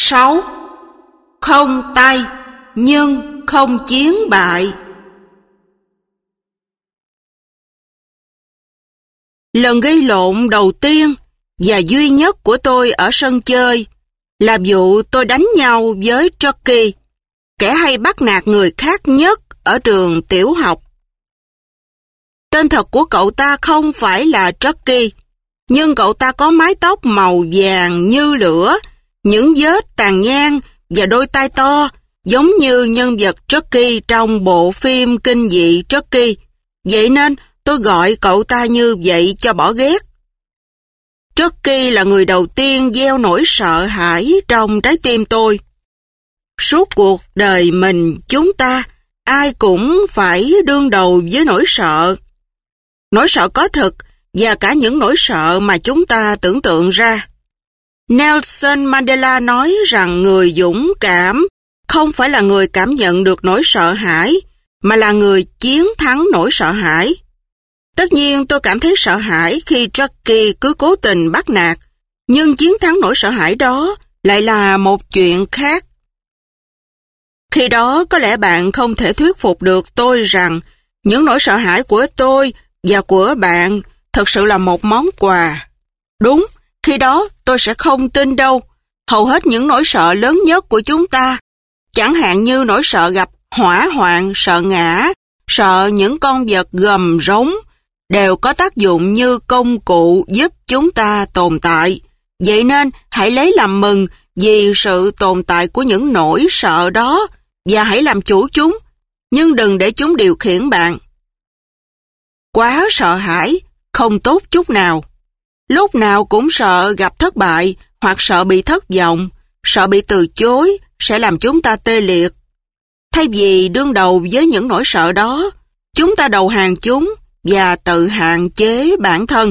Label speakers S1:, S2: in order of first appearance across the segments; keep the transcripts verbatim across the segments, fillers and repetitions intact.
S1: sáu. Không tay nhưng không chiến bại. Lần gây lộn đầu tiên và duy nhất của tôi ở sân chơi là vụ tôi đánh nhau với Chucky, kẻ hay bắt nạt người khác nhất ở trường tiểu học. Tên thật của cậu ta không phải là Chucky, nhưng cậu ta có mái tóc màu vàng như lửa, những vết tàn nhang và đôi tai to, giống như nhân vật Chucky trong bộ phim kinh dị Chucky. Vậy nên tôi gọi cậu ta như vậy cho bỏ ghét. Chucky là người đầu tiên gieo nỗi sợ hãi trong trái tim tôi. Suốt cuộc đời mình chúng ta, ai cũng phải đương đầu với nỗi sợ. Nỗi sợ có thực và cả những nỗi sợ mà chúng ta tưởng tượng ra. Nelson Mandela nói rằng người dũng cảm không phải là người cảm nhận được nỗi sợ hãi, mà là người chiến thắng nỗi sợ hãi. Tất nhiên tôi cảm thấy sợ hãi khi Chucky cứ cố tình bắt nạt, nhưng chiến thắng nỗi sợ hãi đó lại là một chuyện khác. Khi đó có lẽ bạn không thể thuyết phục được tôi rằng những nỗi sợ hãi của tôi và của bạn thật sự là một món quà. Đúng, khi đó tôi sẽ không tin đâu. Hầu hết những nỗi sợ lớn nhất của chúng ta, chẳng hạn như nỗi sợ gặp hỏa hoạn, sợ ngã, sợ những con vật gầm rống, đều có tác dụng như công cụ giúp chúng ta tồn tại. Vậy nên hãy lấy làm mừng vì sự tồn tại của những nỗi sợ đó và hãy làm chủ chúng, nhưng đừng để chúng điều khiển bạn. Quá sợ hãi không tốt chút nào. Lúc nào cũng sợ gặp thất bại hoặc sợ bị thất vọng, sợ bị từ chối sẽ làm chúng ta tê liệt. Thay vì đương đầu với những nỗi sợ đó, chúng ta đầu hàng chúng và tự hạn chế bản thân.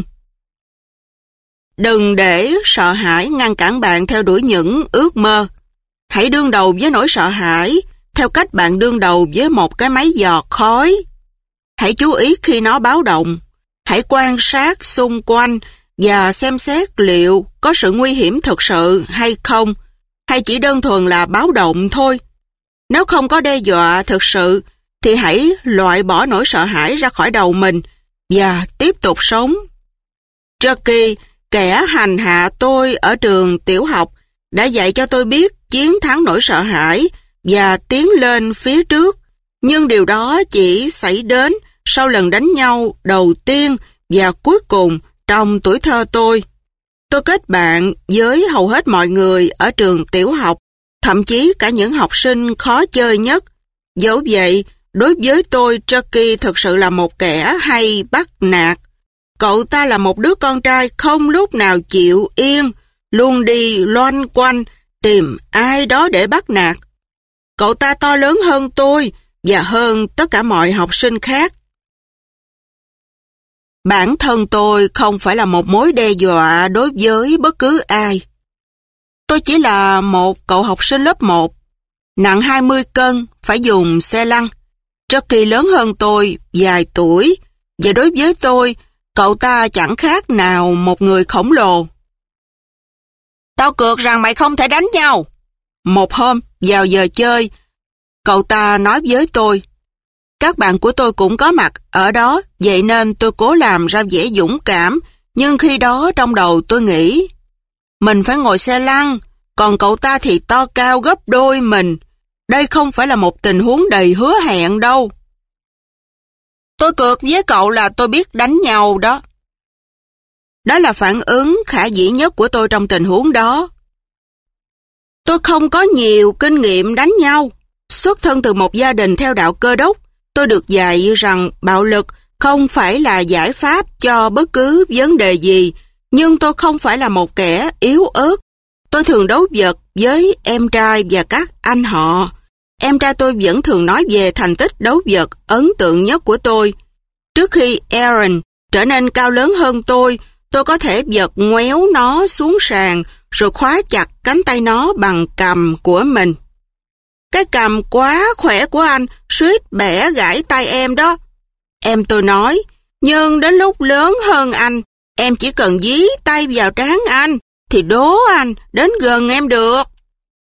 S1: Đừng để sợ hãi ngăn cản bạn theo đuổi những ước mơ. Hãy đương đầu với nỗi sợ hãi theo cách bạn đương đầu với một cái máy giọt khói. Hãy chú ý khi nó báo động. Hãy quan sát xung quanh và xem xét liệu có sự nguy hiểm thực sự hay không, hay chỉ đơn thuần là báo động thôi. Nếu không có đe dọa thực sự, thì hãy loại bỏ nỗi sợ hãi ra khỏi đầu mình và tiếp tục sống. Chucky, kẻ hành hạ tôi ở trường tiểu học, đã dạy cho tôi biết chiến thắng nỗi sợ hãi và tiến lên phía trước. Nhưng điều đó chỉ xảy đến sau lần đánh nhau đầu tiên và cuối cùng trong tuổi thơ tôi. Tôi kết bạn với hầu hết mọi người ở trường tiểu học, thậm chí cả những học sinh khó chơi nhất. Dẫu vậy, đối với tôi, Chucky thực sự là một kẻ hay bắt nạt. Cậu ta là một đứa con trai không lúc nào chịu yên, luôn đi loanh quanh tìm ai đó để bắt nạt. Cậu ta to lớn hơn tôi và hơn tất cả mọi học sinh khác. Bản thân tôi không phải là một mối đe dọa đối với bất cứ ai. Tôi chỉ là một cậu học sinh lớp một, nặng hai mươi cân, phải dùng xe lăn. Chucky lớn hơn tôi vài tuổi, và đối với tôi, cậu ta chẳng khác nào một người khổng lồ. Tao cược rằng mày không thể đánh nhau. Một hôm, vào giờ chơi, cậu ta nói với tôi. Các bạn của tôi cũng có mặt ở đó, vậy nên tôi cố làm ra vẻ dũng cảm, nhưng khi đó trong đầu tôi nghĩ, mình phải ngồi xe lăn, còn cậu ta thì to cao gấp đôi mình. Đây không phải là một tình huống đầy hứa hẹn đâu. Tôi cược với cậu là tôi biết đánh nhau đó. Đó là phản ứng khả dĩ nhất của tôi trong tình huống đó. Tôi không có nhiều kinh nghiệm đánh nhau. Xuất thân từ một gia đình theo đạo Cơ đốc, tôi được dạy rằng bạo lực không phải là giải pháp cho bất cứ vấn đề gì, nhưng tôi không phải là một kẻ yếu ớt. Tôi thường đấu vật với em trai và các anh họ. Em trai tôi vẫn thường nói về thành tích đấu vật ấn tượng nhất của tôi. Trước khi Aaron trở nên cao lớn hơn tôi, tôi có thể giật ngoéo nó xuống sàn rồi khóa chặt cánh tay nó bằng cằm của mình. Cái cằm quá khỏe của anh suýt bẻ gãy tay em đó. Em tôi nói, nhưng đến lúc lớn hơn anh, em chỉ cần dí tay vào trán anh, thì đố anh đến gần em được.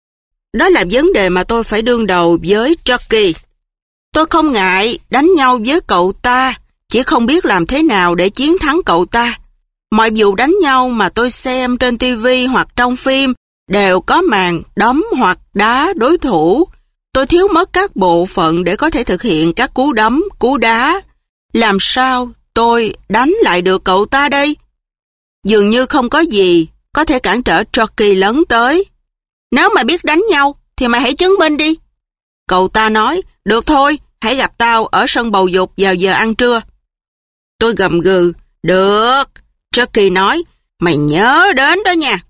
S1: Đó là vấn đề mà tôi phải đương đầu với Chucky. Tôi không ngại đánh nhau với cậu ta, chỉ không biết làm thế nào để chiến thắng cậu ta. Mọi vụ đánh nhau mà tôi xem trên ti vi hoặc trong phim đều có màn đấm hoặc đá đối thủ. Tôi thiếu mất các bộ phận để có thể thực hiện các cú đấm, cú đá. Làm sao tôi đánh lại được cậu ta đây? Dường như không có gì có thể cản trở Chucky lấn tới. Nếu mày biết đánh nhau thì mày hãy chứng minh đi. Cậu ta nói, được thôi, hãy gặp tao ở sân bầu dục vào giờ ăn trưa. Tôi gầm gừ, được. Chucky nói, mày nhớ đến đó nha.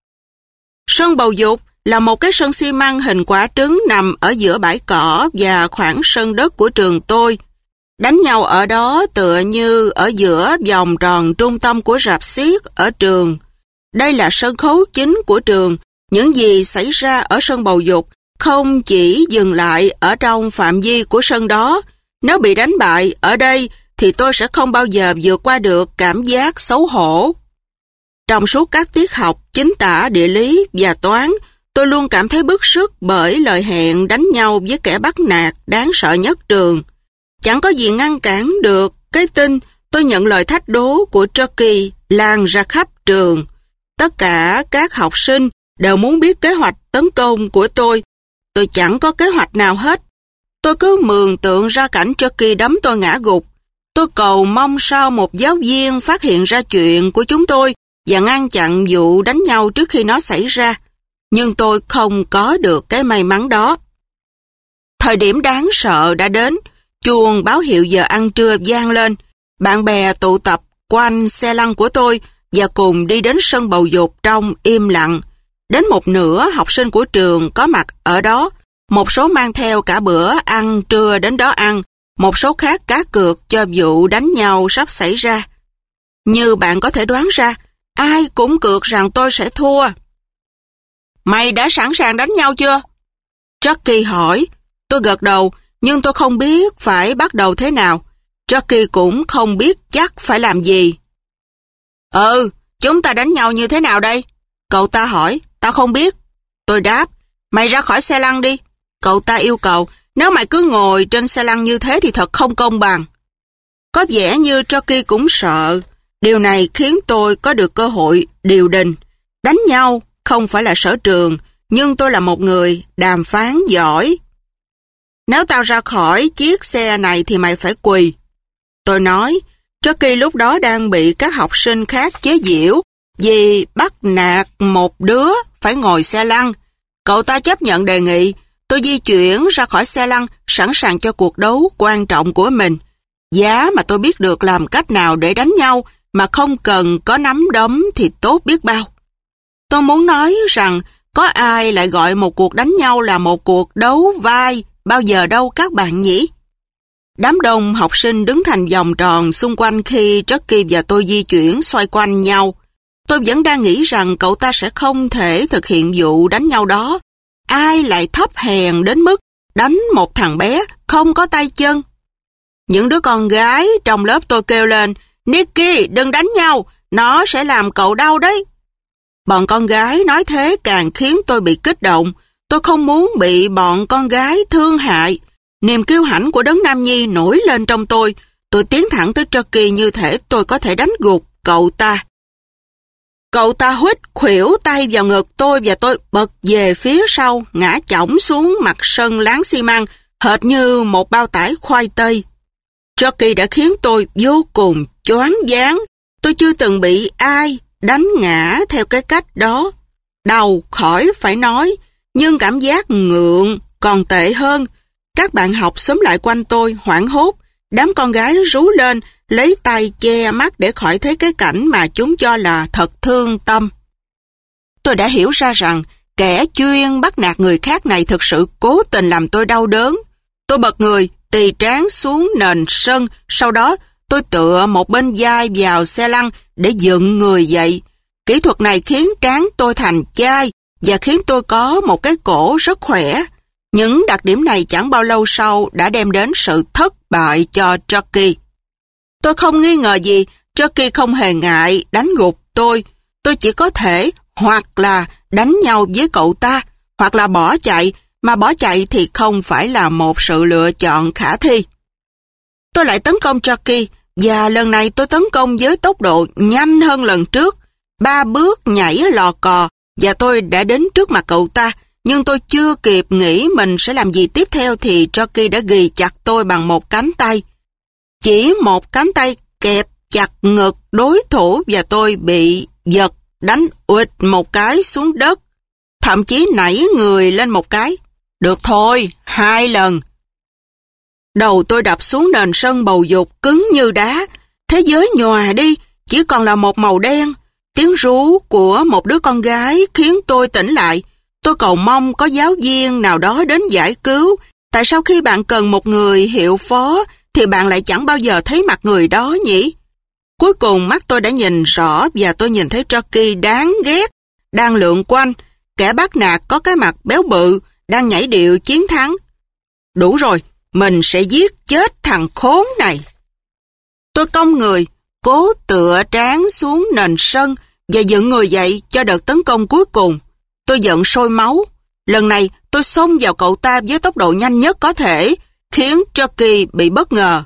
S1: Sân bầu dục là một cái sân xi măng hình quả trứng nằm ở giữa bãi cỏ và khoảng sân đất của trường tôi. Đánh nhau ở đó tựa như ở giữa vòng tròn trung tâm của rạp xiếc ở trường. Đây là sân khấu chính của trường. Những gì xảy ra ở sân bầu dục không chỉ dừng lại ở trong phạm vi của sân đó. Nếu bị đánh bại ở đây thì tôi sẽ không bao giờ vượt qua được cảm giác xấu hổ. Trong suốt các tiết học chính tả, địa lý và toán, tôi luôn cảm thấy bức sức bởi lời hẹn đánh nhau với kẻ bắt nạt đáng sợ nhất trường. Chẳng có gì ngăn cản được cái tin tôi nhận lời thách đố của Chucky lan ra khắp trường. Tất cả các học sinh đều muốn biết kế hoạch tấn công của tôi. Tôi chẳng có kế hoạch nào hết. Tôi cứ mường tượng ra cảnh Chucky đấm tôi ngã gục. Tôi cầu mong sao một giáo viên phát hiện ra chuyện của chúng tôi và ngăn chặn vụ đánh nhau trước khi nó xảy ra. Nhưng tôi không có được cái may mắn đó. Thời điểm đáng sợ đã đến. Chuông báo hiệu giờ ăn trưa vang lên. Bạn bè tụ tập quanh xe lăn của tôi và cùng đi đến sân bầu dục trong im lặng. Đến một nửa học sinh của trường có mặt ở đó. Một số mang theo cả bữa ăn trưa đến đó ăn. Một số khác cá cược cho vụ đánh nhau sắp xảy ra. Như bạn có thể đoán ra, ai cũng cược rằng tôi sẽ thua. Mày đã sẵn sàng đánh nhau chưa? Chucky hỏi. Tôi gật đầu, nhưng tôi không biết phải bắt đầu thế nào. Chucky cũng không biết chắc phải làm gì. Ừ, chúng ta đánh nhau như thế nào đây? Cậu ta hỏi. Tao không biết. Tôi đáp. Mày ra khỏi xe lăn đi. Cậu ta yêu cầu. Nếu mày cứ ngồi trên xe lăn như thế thì thật không công bằng. Có vẻ như Chucky cũng sợ. Điều này khiến tôi có được cơ hội điều đình. Đánh nhau không phải là sở trường, nhưng tôi là một người đàm phán giỏi. Nếu tao ra khỏi chiếc xe này thì mày phải quỳ. Tôi nói. Chucky lúc đó đang bị các học sinh khác chế giễu vì bắt nạt một đứa phải ngồi xe lăn. Cậu ta chấp nhận đề nghị. Tôi di chuyển ra khỏi xe lăn, sẵn sàng cho cuộc đấu quan trọng của mình. Giá mà tôi biết được làm cách nào để đánh nhau mà không cần có nắm đấm thì tốt biết bao. Tôi muốn nói rằng có ai lại gọi một cuộc đánh nhau là một cuộc đấu vai bao giờ đâu các bạn nhỉ? Đám đông học sinh đứng thành vòng tròn xung quanh khi Chucky và tôi di chuyển xoay quanh nhau. Tôi vẫn đang nghĩ rằng cậu ta sẽ không thể thực hiện vụ đánh nhau đó. Ai lại thấp hèn đến mức đánh một thằng bé không có tay chân? Những đứa con gái trong lớp tôi kêu lên, Nicky, đừng đánh nhau, nó sẽ làm cậu đau đấy. Bọn con gái nói thế càng khiến tôi bị kích động. Tôi không muốn bị bọn con gái thương hại. Niềm kiêu hãnh của đấng nam nhi nổi lên trong tôi. Tôi tiến thẳng tới Chucky như thể tôi có thể đánh gục cậu ta. Cậu ta huýt khuỷu tay vào ngực tôi và tôi bật về phía sau, ngã chỏng xuống mặt sân láng xi măng, hệt như một bao tải khoai tây. Chucky đã khiến tôi vô cùng choáng váng. Tôi chưa từng bị ai đánh ngã theo cái cách đó. Đau khỏi phải nói, nhưng cảm giác ngượng còn tệ hơn. Các bạn học xúm lại quanh tôi hoảng hốt. Đám con gái rú lên, lấy tay che mắt để khỏi thấy cái cảnh mà chúng cho là thật thương tâm. Tôi đã hiểu ra rằng kẻ chuyên bắt nạt người khác này thực sự cố tình làm tôi đau đớn. Tôi bật người, tì trán xuống nền sân, sau đó tôi tựa một bên vai vào xe lăn để dựng người dậy. Kỹ thuật này khiến trán tôi thành chai và khiến tôi có một cái cổ rất khỏe. Những đặc điểm này chẳng bao lâu sau đã đem đến sự thất bại cho Chucky. Tôi không nghi ngờ gì, Chucky không hề ngại đánh gục tôi. Tôi chỉ có thể hoặc là đánh nhau với cậu ta, hoặc là bỏ chạy, mà bỏ chạy thì không phải là một sự lựa chọn khả thi. Tôi lại tấn công Chucky, và lần này tôi tấn công với tốc độ nhanh hơn lần trước. Ba bước nhảy lò cò, và tôi đã đến trước mặt cậu ta, nhưng tôi chưa kịp nghĩ mình sẽ làm gì tiếp theo thì Chucky đã ghì chặt tôi bằng một cánh tay. Chỉ một cánh tay kẹp chặt ngực đối thủ và tôi bị giật đánh ụt một cái xuống đất, thậm chí nảy người lên một cái. Được thôi, hai lần. Đầu tôi đập xuống nền sân bầu dục cứng như đá. Thế giới nhòa đi, chỉ còn là một màu đen. Tiếng rú của một đứa con gái khiến tôi tỉnh lại. Tôi cầu mong có giáo viên nào đó đến giải cứu. Tại sao khi bạn cần một người hiệu phó thì bạn lại chẳng bao giờ thấy mặt người đó nhỉ? Cuối cùng mắt tôi đã nhìn rõ và tôi nhìn thấy Chucky đáng ghét, đang lượn quanh. Kẻ bắt nạt có cái mặt béo bự, đang nhảy điệu chiến thắng. Đủ rồi, mình sẽ giết chết thằng khốn này. Tôi cong người, cố tựa trán xuống nền sân và dựng người dậy cho đợt tấn công cuối cùng. Tôi giận sôi máu. Lần này tôi xông vào cậu ta với tốc độ nhanh nhất có thể, khiến Chucky bị bất ngờ.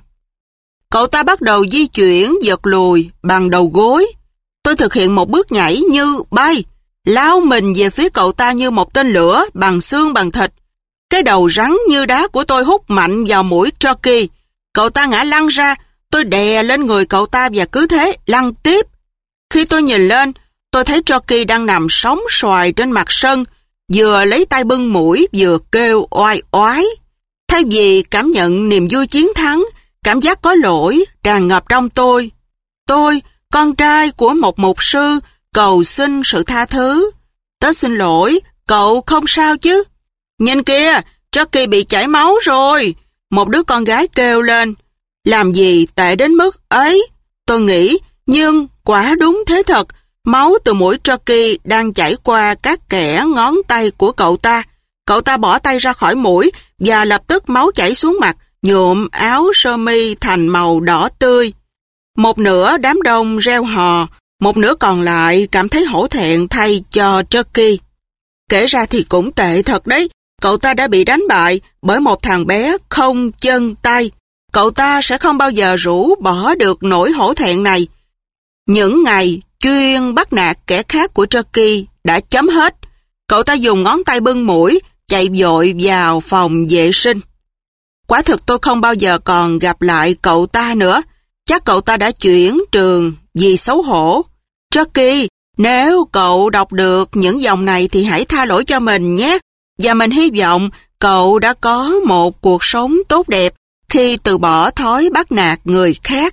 S1: Cậu ta bắt đầu di chuyển giật lùi bằng đầu gối. Tôi thực hiện một bước nhảy như bay, lao mình về phía cậu ta như một tên lửa bằng xương bằng thịt. Cái đầu rắn như đá của tôi hút mạnh vào mũi Chucky. Cậu ta ngã lăn ra, tôi đè lên người cậu ta và cứ thế lăn tiếp. Khi tôi nhìn lên, tôi thấy Chucky đang nằm sóng xoài trên mặt sân, vừa lấy tay bưng mũi vừa kêu oai oái. Thay vì cảm nhận niềm vui chiến thắng, cảm giác có lỗi tràn ngập trong tôi. Tôi, con trai của một mục sư, cầu xin sự tha thứ. Tớ xin lỗi, cậu không sao chứ? Nhìn kìa, Chucky bị chảy máu rồi. Một đứa con gái kêu lên. Làm gì tệ đến mức ấy? Tôi nghĩ, nhưng quả đúng thế thật. Máu từ mũi Chucky đang chảy qua các kẽ ngón tay của cậu ta. Cậu ta bỏ tay ra khỏi mũi và lập tức máu chảy xuống mặt, nhuộm áo sơ mi thành màu đỏ tươi. Một nửa đám đông reo hò, một nửa còn lại cảm thấy hổ thẹn thay cho Chucky. Kể ra thì cũng tệ thật đấy, cậu ta đã bị đánh bại bởi một thằng bé không chân tay. Cậu ta sẽ không bao giờ rũ bỏ được nỗi hổ thẹn này. Những ngày chuyên bắt nạt kẻ khác của Chucky đã chấm hết. Cậu ta dùng ngón tay bưng mũi, chạy vội vào phòng vệ sinh. Quả thực tôi không bao giờ còn gặp lại cậu ta nữa. Chắc cậu ta đã chuyển trường vì xấu hổ. Chucky, nếu cậu đọc được những dòng này thì hãy tha lỗi cho mình nhé. Và mình hy vọng cậu đã có một cuộc sống tốt đẹp khi từ bỏ thói bắt nạt người khác.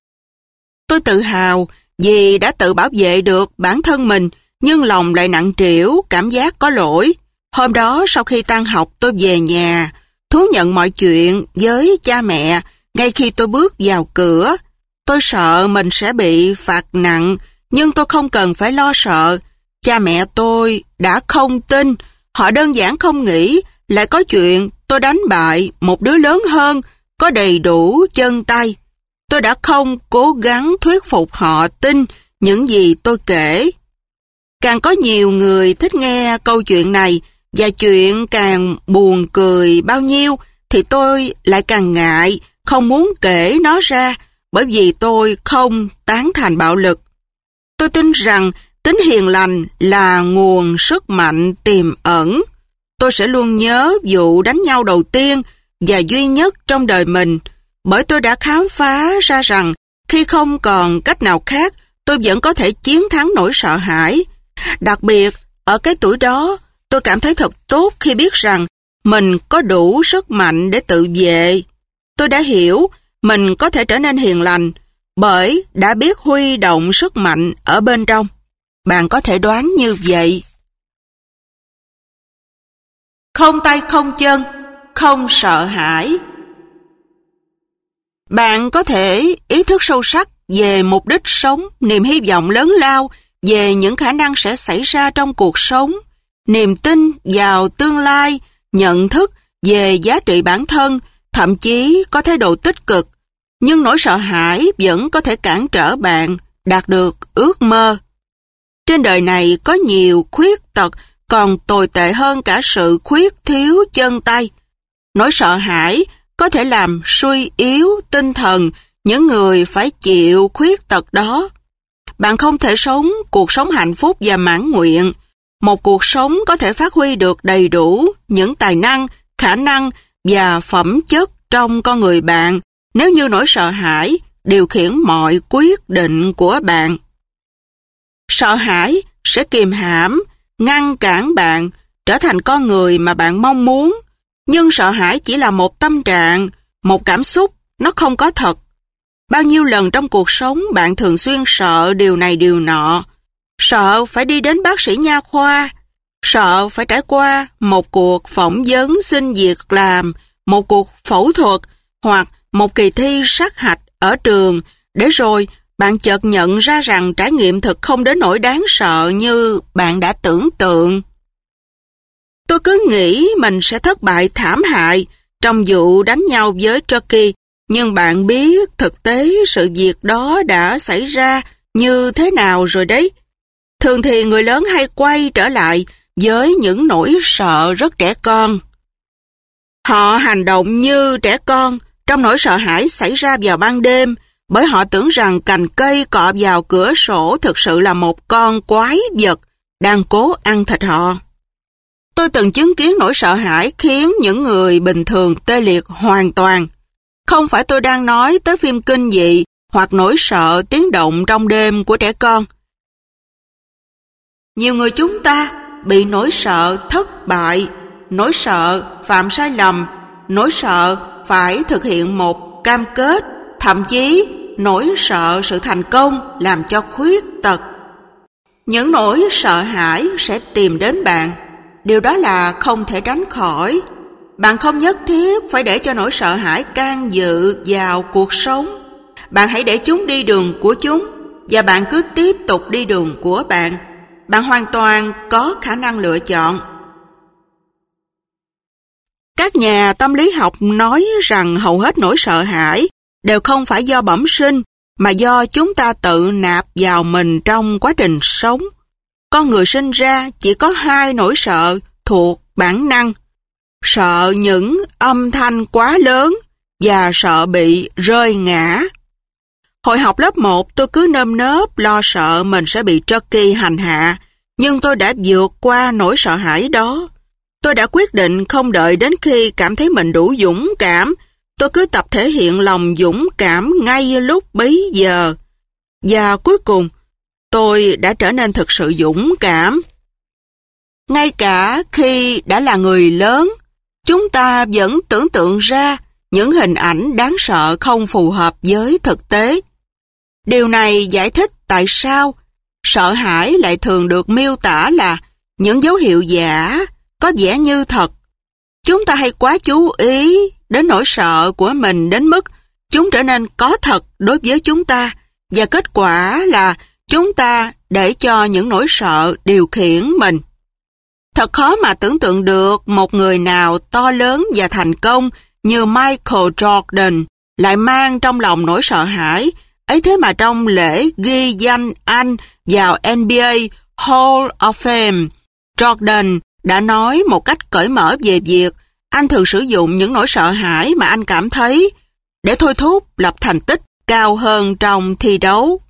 S1: Tôi tự hào vì đã tự bảo vệ được bản thân mình, nhưng lòng lại nặng trĩu cảm giác có lỗi. Hôm đó sau khi tan học tôi về nhà, thú nhận mọi chuyện với cha mẹ. Ngay khi tôi bước vào cửa, tôi sợ mình sẽ bị phạt nặng, nhưng tôi không cần phải lo sợ. Cha mẹ tôi đã không tin, họ đơn giản không nghĩ lại có chuyện tôi đánh bại một đứa lớn hơn, có đầy đủ chân tay. Tôi đã không cố gắng thuyết phục họ tin những gì tôi kể. Càng có nhiều người thích nghe câu chuyện này, và chuyện càng buồn cười bao nhiêu, thì tôi lại càng ngại, không muốn kể nó ra, bởi vì tôi không tán thành bạo lực. Tôi tin rằng tính hiền lành là nguồn sức mạnh tiềm ẩn. Tôi sẽ luôn nhớ vụ đánh nhau đầu tiên và duy nhất trong đời mình, bởi tôi đã khám phá ra rằng khi không còn cách nào khác, tôi vẫn có thể chiến thắng nỗi sợ hãi. Đặc biệt, ở cái tuổi đó, tôi cảm thấy thật tốt khi biết rằng mình có đủ sức mạnh để tự vệ. Tôi đã hiểu mình có thể trở nên hiền lành bởi đã biết huy động sức mạnh ở bên trong. Bạn có thể đoán như vậy. Không tay không chân, không sợ hãi. Bạn có thể ý thức sâu sắc về mục đích sống, niềm hy vọng lớn lao về những khả năng sẽ xảy ra trong cuộc sống, niềm tin vào tương lai, nhận thức về giá trị bản thân, thậm chí có thái độ tích cực. Nhưng nỗi sợ hãi vẫn có thể cản trở bạn đạt được ước mơ. Trên đời này có nhiều khuyết tật còn tồi tệ hơn cả sự khuyết thiếu chân tay. Nỗi sợ hãi có thể làm suy yếu tinh thần những người phải chịu khuyết tật đó. Bạn không thể sống cuộc sống hạnh phúc và mãn nguyện, một cuộc sống có thể phát huy được đầy đủ những tài năng, khả năng và phẩm chất trong con người bạn nếu như nỗi sợ hãi điều khiển mọi quyết định của bạn. Sợ hãi sẽ kìm hãm, ngăn cản bạn trở thành con người mà bạn mong muốn, nhưng sợ hãi chỉ là một tâm trạng, một cảm xúc, nó không có thật. Bao nhiêu lần trong cuộc sống bạn thường xuyên sợ điều này điều nọ, sợ phải đi đến bác sĩ nha khoa, sợ phải trải qua một cuộc phỏng vấn xin việc làm, một cuộc phẫu thuật hoặc một kỳ thi sát hạch ở trường, để rồi bạn chợt nhận ra rằng trải nghiệm thực không đến nỗi đáng sợ như bạn đã tưởng tượng. Tôi cứ nghĩ mình sẽ thất bại thảm hại trong vụ đánh nhau với Turkey, nhưng bạn biết thực tế sự việc đó đã xảy ra như thế nào rồi đấy. Thường thì người lớn hay quay trở lại với những nỗi sợ rất trẻ con. Họ hành động như trẻ con trong nỗi sợ hãi xảy ra vào ban đêm, bởi họ tưởng rằng cành cây cọ vào cửa sổ thực sự là một con quái vật đang cố ăn thịt họ. Tôi từng chứng kiến nỗi sợ hãi khiến những người bình thường tê liệt hoàn toàn. Không phải tôi đang nói tới phim kinh dị hoặc nỗi sợ tiếng động trong đêm của trẻ con. Nhiều người chúng ta bị nỗi sợ thất bại, nỗi sợ phạm sai lầm, nỗi sợ phải thực hiện một cam kết, thậm chí nỗi sợ sự thành công làm cho khuyết tật. Những nỗi sợ hãi sẽ tìm đến bạn. Điều đó là không thể tránh khỏi. Bạn không nhất thiết phải để cho nỗi sợ hãi can dự vào cuộc sống. Bạn hãy để chúng đi đường của chúng, và bạn cứ tiếp tục đi đường của bạn. Bạn hoàn toàn có khả năng lựa chọn. Các nhà tâm lý học nói rằng hầu hết nỗi sợ hãi đều không phải do bẩm sinh, mà do chúng ta tự nạp vào mình trong quá trình sống. Con người sinh ra chỉ có hai nỗi sợ thuộc bản năng: sợ những âm thanh quá lớn và sợ bị rơi ngã. Hồi học lớp một, tôi cứ nơm nớp lo sợ mình sẽ bị Turkey hành hạ, nhưng tôi đã vượt qua nỗi sợ hãi đó. Tôi đã quyết định không đợi đến khi cảm thấy mình đủ dũng cảm. Tôi cứ tập thể hiện lòng dũng cảm ngay lúc bấy giờ. Và cuối cùng, tôi đã trở nên thực sự dũng cảm. Ngay cả khi đã là người lớn, chúng ta vẫn tưởng tượng ra những hình ảnh đáng sợ không phù hợp với thực tế. Điều này giải thích tại sao sợ hãi lại thường được miêu tả là những dấu hiệu giả, có vẻ như thật. Chúng ta hay quá chú ý đến nỗi sợ của mình đến mức chúng trở nên có thật đối với chúng ta, và kết quả là chúng ta để cho những nỗi sợ điều khiển mình. Thật khó mà tưởng tượng được một người nào to lớn và thành công như Michael Jordan lại mang trong lòng nỗi sợ hãi. Ấy thế mà trong lễ ghi danh anh vào N B A Hall of Fame, Jordan đã nói một cách cởi mở về việc anh thường sử dụng những nỗi sợ hãi mà anh cảm thấy để thôi thúc lập thành tích cao hơn trong thi đấu.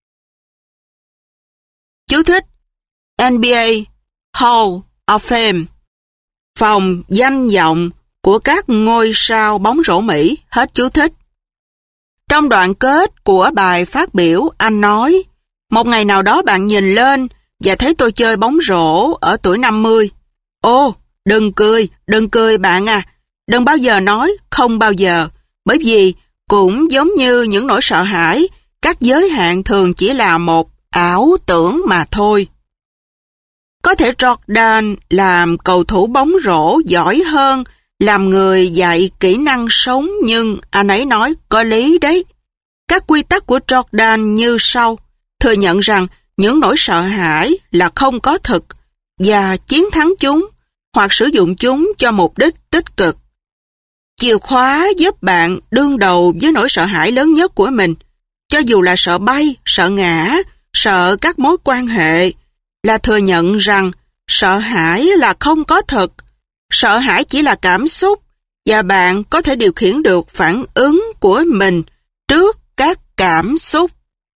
S1: Chú thích: N B A Hall of Fame, phòng danh vọng của các ngôi sao bóng rổ Mỹ. Hết chú thích. Trong đoạn kết của bài phát biểu, anh nói: một ngày nào đó bạn nhìn lên và thấy tôi chơi bóng rổ ở tuổi năm mươi. Ô, đừng cười, đừng cười bạn à. Đừng bao giờ nói không bao giờ, bởi vì cũng giống như những nỗi sợ hãi, các giới hạn thường chỉ là một ảo tưởng mà thôi. Có thể Jordan làm cầu thủ bóng rổ giỏi hơn làm người dạy kỹ năng sống, nhưng anh ấy nói có lý đấy. Các quy tắc của Jordan như sau: thừa nhận rằng những nỗi sợ hãi là không có thực và chiến thắng chúng hoặc sử dụng chúng cho mục đích tích cực. Chìa khóa giúp bạn đương đầu với nỗi sợ hãi lớn nhất của mình, cho dù là sợ bay, sợ ngã, sợ các mối quan hệ, là thừa nhận rằng sợ hãi là không có thật. Sợ hãi chỉ là cảm xúc, và bạn có thể điều khiển được phản ứng của mình trước các cảm xúc.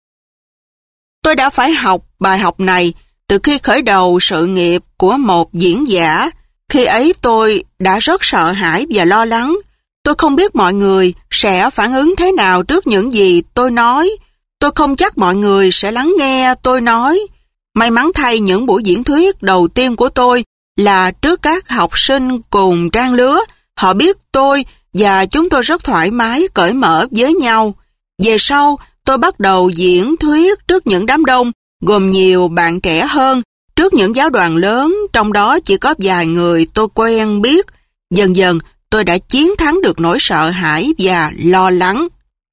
S1: Tôi đã phải học bài học này từ khi khởi đầu sự nghiệp của một diễn giả. Khi ấy tôi đã rất sợ hãi và lo lắng. Tôi không biết mọi người sẽ phản ứng thế nào trước những gì tôi nói. Tôi không chắc mọi người sẽ lắng nghe tôi nói. May mắn thay, những buổi diễn thuyết đầu tiên của tôi là trước các học sinh cùng trang lứa. Họ biết tôi và chúng tôi rất thoải mái, cởi mở với nhau. Về sau, tôi bắt đầu diễn thuyết trước những đám đông, gồm nhiều bạn trẻ hơn, trước những giáo đoàn lớn, trong đó chỉ có vài người tôi quen biết. Dần dần, tôi đã chiến thắng được nỗi sợ hãi và lo lắng.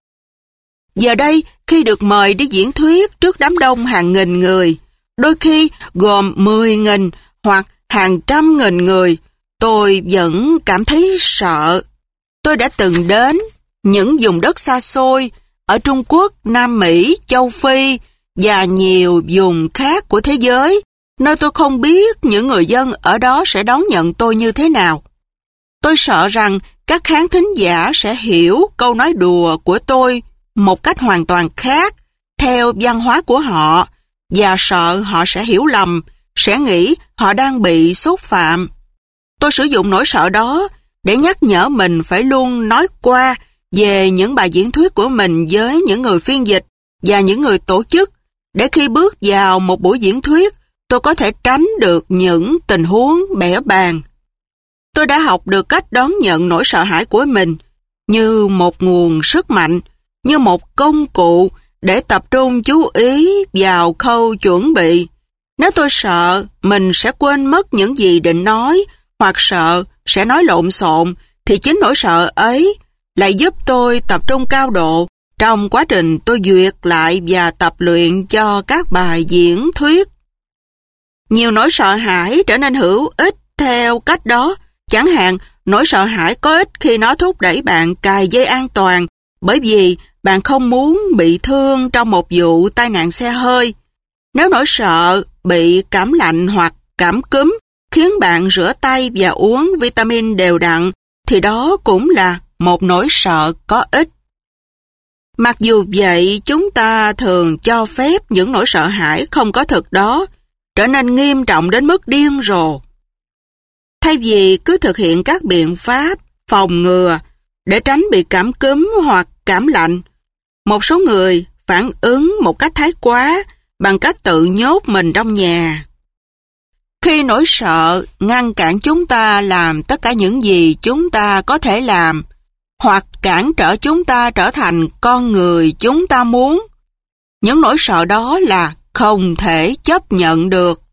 S1: Giờ đây, khi được mời đi diễn thuyết trước đám đông hàng nghìn người, đôi khi gồm mười nghìn hoặc hàng trăm nghìn người, tôi vẫn cảm thấy sợ. Tôi đã từng đến những vùng đất xa xôi ở Trung Quốc, Nam Mỹ, Châu Phi và nhiều vùng khác của thế giới, nơi tôi không biết những người dân ở đó sẽ đón nhận tôi như thế nào. Tôi sợ rằng các khán thính giả sẽ hiểu câu nói đùa của tôi một cách hoàn toàn khác theo văn hóa của họ, và sợ họ sẽ hiểu lầm, sẽ nghĩ họ đang bị xúc phạm. Tôi sử dụng nỗi sợ đó để nhắc nhở mình phải luôn nói qua về những bài diễn thuyết của mình với những người phiên dịch và những người tổ chức, để khi bước vào một buổi diễn thuyết, tôi có thể tránh được những tình huống bẽ bàng. Tôi đã học được cách đón nhận nỗi sợ hãi của mình như một nguồn sức mạnh, như một công cụ để tập trung chú ý vào khâu chuẩn bị. Nếu tôi sợ mình sẽ quên mất những gì định nói, hoặc sợ sẽ nói lộn xộn, thì chính nỗi sợ ấy lại giúp tôi tập trung cao độ trong quá trình tôi duyệt lại và tập luyện cho các bài diễn thuyết. Nhiều nỗi sợ hãi trở nên hữu ích theo cách đó. Chẳng hạn, nỗi sợ hãi có ích khi nó thúc đẩy bạn cài dây an toàn, bởi vì bạn không muốn bị thương trong một vụ tai nạn xe hơi. Nếu nỗi sợ bị cảm lạnh hoặc cảm cúm khiến bạn rửa tay và uống vitamin đều đặn, thì đó cũng là một nỗi sợ có ích. Mặc dù vậy, chúng ta thường cho phép những nỗi sợ hãi không có thực đó trở nên nghiêm trọng đến mức điên rồ. Thay vì cứ thực hiện các biện pháp phòng ngừa để tránh bị cảm cúm hoặc cảm lạnh, một số người phản ứng một cách thái quá bằng cách tự nhốt mình trong nhà. Khi nỗi sợ ngăn cản chúng ta làm tất cả những gì chúng ta có thể làm, hoặc cản trở chúng ta trở thành con người chúng ta muốn, những nỗi sợ đó là không thể chấp nhận được.